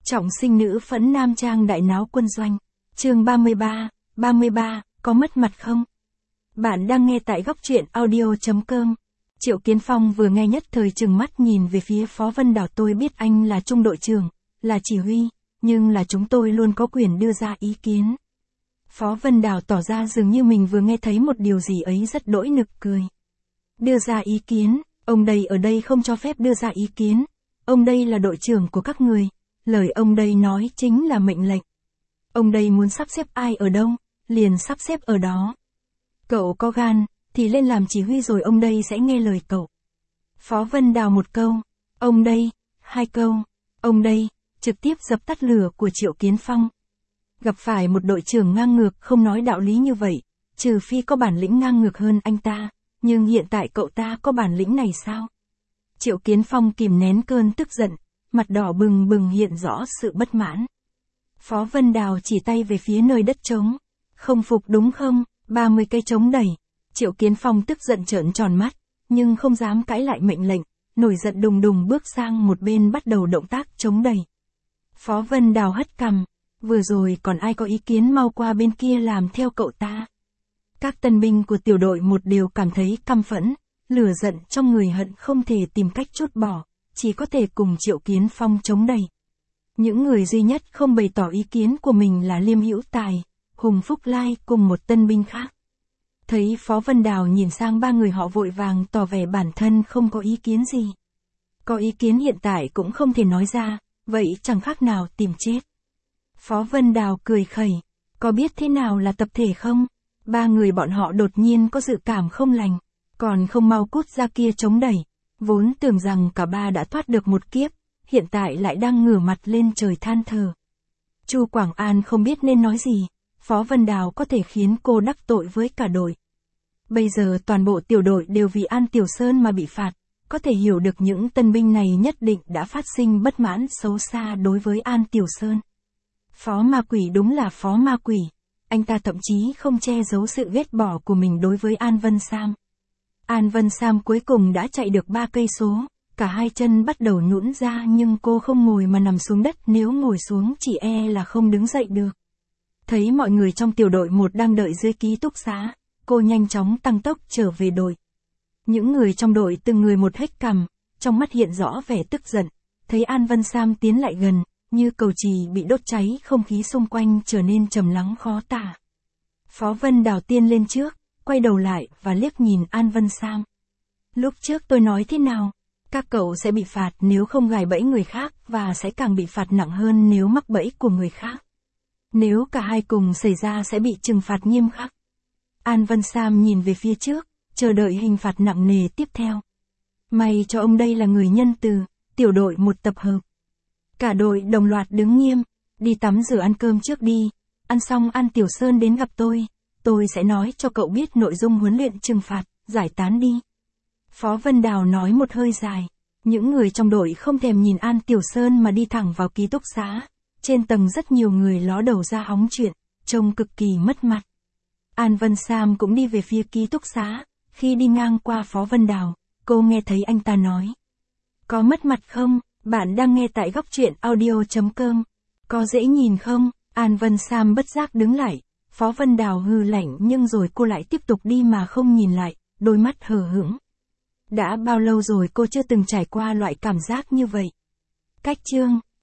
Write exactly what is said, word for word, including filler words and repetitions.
Trọng sinh nữ phẫn nam trang đại náo quân doanh. Chương ba mươi ba, ba mươi ba, có mất mặt không? Bạn đang nghe tại góc truyện audio chấm com. Triệu Kiến Phong vừa nghe nhất thời trừng mắt nhìn về phía Phó Vân Đào. Tôi biết anh là trung đội trưởng, là chỉ huy, nhưng là chúng tôi luôn có quyền đưa ra ý kiến. Phó Vân Đào tỏ ra dường như mình vừa nghe thấy một điều gì ấy rất đỗi nực cười. Đưa ra ý kiến, ông đây ở đây không cho phép đưa ra ý kiến. Ông đây là đội trưởng của các người. Lời ông đây nói chính là mệnh lệnh. Ông đây muốn sắp xếp ai ở đâu, liền sắp xếp ở đó. Cậu có gan, thì lên làm chỉ huy rồi ông đây sẽ nghe lời cậu. Phó Vân Đào một câu, ông đây, hai câu, ông đây, trực tiếp dập tắt lửa của Triệu Kiến Phong. Gặp phải một đội trưởng ngang ngược không nói đạo lý như vậy, trừ phi có bản lĩnh ngang ngược hơn anh ta, nhưng hiện tại cậu ta có bản lĩnh này sao? Triệu Kiến Phong kìm nén cơn tức giận, mặt đỏ bừng bừng hiện rõ sự bất mãn. Phó Vân Đào chỉ tay về phía nơi đất trống. Không phục đúng không, ba mươi cây trống đầy. Triệu Kiến Phong tức giận trợn tròn mắt, nhưng không dám cãi lại mệnh lệnh, nổi giận đùng đùng bước sang một bên bắt đầu động tác trống đầy. Phó Vân Đào hất cằm, vừa rồi còn ai có ý kiến mau qua bên kia làm theo cậu ta. Các tân binh của tiểu đội một đều cảm thấy căm phẫn, lửa giận trong người hận không thể tìm cách trút bỏ, chỉ có thể cùng Triệu Kiến Phong chống đầy. Những người duy nhất không bày tỏ ý kiến của mình là Liêm Hữu Tài, Hùng Phúc Lai cùng một tân binh khác. Thấy Phó Vân Đào nhìn sang ba người họ vội vàng tỏ vẻ bản thân không có ý kiến gì. Có ý kiến hiện tại cũng không thể nói ra, vậy chẳng khác nào tìm chết. Phó Vân Đào cười khẩy, có biết thế nào là tập thể không? Ba người bọn họ đột nhiên có dự cảm không lành, còn không mau cút ra kia chống đẩy. Vốn tưởng rằng cả ba đã thoát được một kiếp, hiện tại lại đang ngửa mặt lên trời than thở. Chu Quảng An không biết nên nói gì, Phó Vân Đào có thể khiến cô đắc tội với cả đội. Bây giờ toàn bộ tiểu đội đều vì An Tiểu Sơn mà bị phạt, có thể hiểu được những tân binh này nhất định đã phát sinh bất mãn xấu xa đối với An Tiểu Sơn. Phó Ma Quỷ đúng là Phó Ma Quỷ, anh ta thậm chí không che giấu sự ghét bỏ của mình đối với An Vân Sam. An Vân Sam cuối cùng đã chạy được ba cây số, cả hai chân bắt đầu nhũn ra nhưng cô không ngồi mà nằm xuống đất, nếu ngồi xuống chỉ e là không đứng dậy được. Thấy mọi người trong tiểu đội một đang đợi dưới ký túc xá, cô nhanh chóng tăng tốc trở về đội. Những người trong đội từng người một hếch cằm, trong mắt hiện rõ vẻ tức giận, thấy An Vân Sam tiến lại gần, như cầu chì bị đốt cháy, không khí xung quanh trở nên trầm lắng khó tả. Phó Vân Đào tiên lên trước, quay đầu lại và liếc nhìn An Vân Sam. Lúc trước tôi nói thế nào? Các cậu sẽ bị phạt nếu không gài bẫy người khác và sẽ càng bị phạt nặng hơn nếu mắc bẫy của người khác. Nếu cả hai cùng xảy ra sẽ bị trừng phạt nghiêm khắc. An Vân Sam nhìn về phía trước, chờ đợi hình phạt nặng nề tiếp theo. May cho ông đây là người nhân từ, tiểu đội một tập hợp. Cả đội đồng loạt đứng nghiêm, đi tắm rửa ăn cơm trước đi, ăn xong An Tiểu Sơn đến gặp tôi. Tôi sẽ nói cho cậu biết nội dung huấn luyện trừng phạt, giải tán đi. Phó Vân Đào nói một hơi dài. Những người trong đội không thèm nhìn An Tiểu Sơn mà đi thẳng vào ký túc xá. Trên tầng rất nhiều người ló đầu ra hóng chuyện, trông cực kỳ mất mặt. An Vân Sam cũng đi về phía ký túc xá. Khi đi ngang qua Phó Vân Đào, cô nghe thấy anh ta nói. Có mất mặt không? Bạn đang nghe tại góc truyện audio chấm com. Có dễ nhìn không? An Vân Sam bất giác đứng lại. Phó Vân Đào hừ lạnh nhưng rồi cô lại tiếp tục đi mà không nhìn lại, đôi mắt hờ hững. Đã bao lâu rồi cô chưa từng trải qua loại cảm giác như vậy? Cách chương